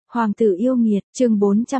Hoàng tử yêu nghiệt, chương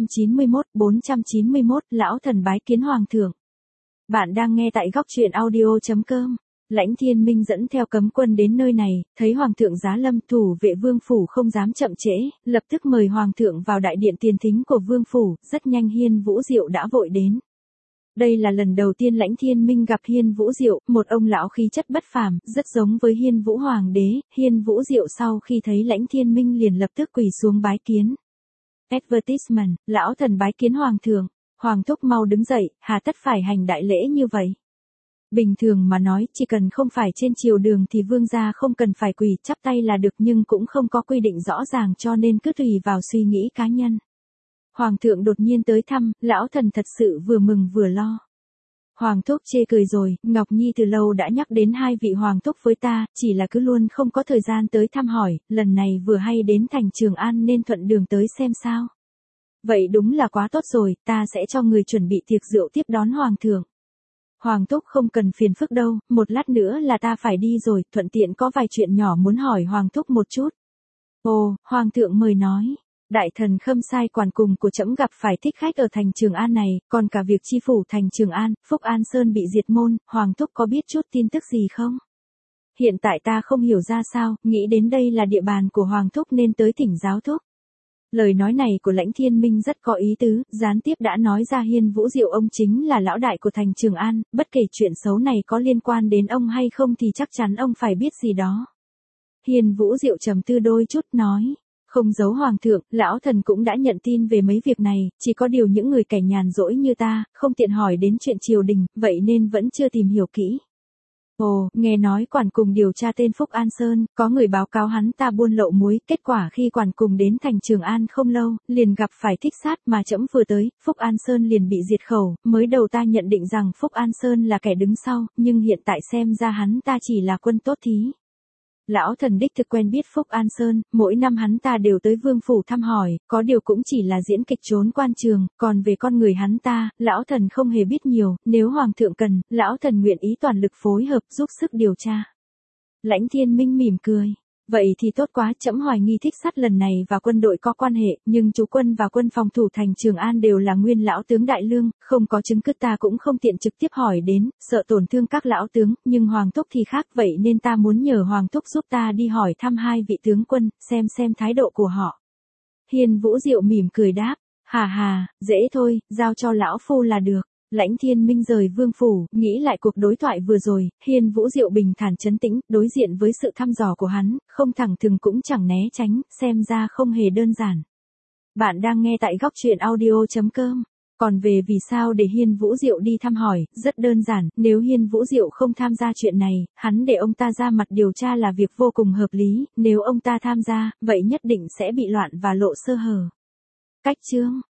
491, lão thần bái kiến hoàng thượng. Bạn đang nghe tại góc truyện audio.com. Lãnh Thiên Minh dẫn theo cấm quân đến nơi này, thấy hoàng thượng giá lâm, thủ vệ vương phủ không dám chậm trễ, lập tức mời hoàng thượng vào đại điện tiền thính của vương phủ, rất nhanh Hiên Vũ Diệu đã vội đến. Đây là lần đầu tiên Lãnh Thiên Minh gặp Hiên Vũ Diệu, một ông lão khí chất bất phàm, rất giống với Hiên Vũ Hoàng đế. Hiên Vũ Diệu sau khi thấy Lãnh Thiên Minh liền lập tức quỳ xuống bái kiến. Advertisement, lão thần bái kiến hoàng thượng. Hoàng thúc mau đứng dậy, hà tất phải hành đại lễ như vậy. Bình thường mà nói, chỉ cần không phải trên triều đường thì vương gia không cần phải quỳ chắp tay là được, nhưng cũng không có quy định rõ ràng cho nên cứ tùy vào suy nghĩ cá nhân. Hoàng thượng đột nhiên tới thăm, lão thần thật sự vừa mừng vừa lo. Hoàng thúc chê cười rồi, Ngọc Nhi từ lâu đã nhắc đến hai vị hoàng thúc với ta, chỉ là cứ luôn không có thời gian tới thăm hỏi, lần này vừa hay đến thành Trường An nên thuận đường tới xem sao. Vậy đúng là quá tốt rồi, ta sẽ cho người chuẩn bị tiệc rượu tiếp đón hoàng thượng. Hoàng thúc không cần phiền phức đâu, một lát nữa là ta phải đi rồi, thuận tiện có vài chuyện nhỏ muốn hỏi hoàng thúc một chút. Ồ, hoàng thượng mời nói. Đại thần Khâm Sai quản cùng của trẫm gặp phải thích khách ở thành Trường An này, còn cả việc chi phủ thành Trường An, Phúc An Sơn bị diệt môn, hoàng thúc có biết chút tin tức gì không? Hiện tại ta không hiểu ra sao, nghĩ đến đây là địa bàn của hoàng thúc nên tới thỉnh giáo thúc. Lời nói này của Lãnh Thiên Minh rất có ý tứ, gián tiếp đã nói ra Hiên Vũ Diệu ông chính là lão đại của thành Trường An, bất kể chuyện xấu này có liên quan đến ông hay không thì chắc chắn ông phải biết gì đó. Hiên Vũ Diệu trầm tư đôi chút nói. Không giấu hoàng thượng, lão thần cũng đã nhận tin về mấy việc này, chỉ có điều những người kẻ nhàn rỗi như ta, không tiện hỏi đến chuyện triều đình, vậy nên vẫn chưa tìm hiểu kỹ. Ồ, nghe nói quản cùng điều tra tên Phúc An Sơn, có người báo cáo hắn ta buôn lậu muối, kết quả khi quản cùng đến thành Trường An không lâu, liền gặp phải thích sát mà trẫm vừa tới, Phúc An Sơn liền bị diệt khẩu, mới đầu ta nhận định rằng Phúc An Sơn là kẻ đứng sau, nhưng hiện tại xem ra hắn ta chỉ là quân tốt thí. Lão thần đích thực quen biết Phúc An Sơn, mỗi năm hắn ta đều tới vương phủ thăm hỏi, có điều cũng chỉ là diễn kịch trốn quan trường, còn về con người hắn ta, lão thần không hề biết nhiều, nếu hoàng thượng cần, lão thần nguyện ý toàn lực phối hợp giúp sức điều tra. Lãnh Thiên Minh mỉm cười. Vậy thì tốt quá, trẫm hoài nghi thích sát lần này và quân đội có quan hệ, nhưng chú quân và quân phòng thủ thành Trường An đều là nguyên lão tướng đại lương, không có chứng cứ ta cũng không tiện trực tiếp hỏi đến, sợ tổn thương các lão tướng, nhưng hoàng thúc thì khác, vậy nên ta muốn nhờ hoàng thúc giúp ta đi hỏi thăm hai vị tướng quân, xem thái độ của họ. Hiên Vũ Diệu mỉm cười đáp, hà, dễ thôi, giao cho lão phu là được. Lãnh Thiên Minh rời vương phủ, nghĩ lại cuộc đối thoại vừa rồi, Hiên Vũ Diệu bình thản trấn tĩnh, đối diện với sự thăm dò của hắn, không thẳng thừng cũng chẳng né tránh, xem ra không hề đơn giản. Bạn đang nghe tại góc truyện audio.com. Còn về vì sao để Hiên Vũ Diệu đi thăm hỏi, rất đơn giản, nếu Hiên Vũ Diệu không tham gia chuyện này, hắn để ông ta ra mặt điều tra là việc vô cùng hợp lý, nếu ông ta tham gia, vậy nhất định sẽ bị loạn và lộ sơ hở. Cách chương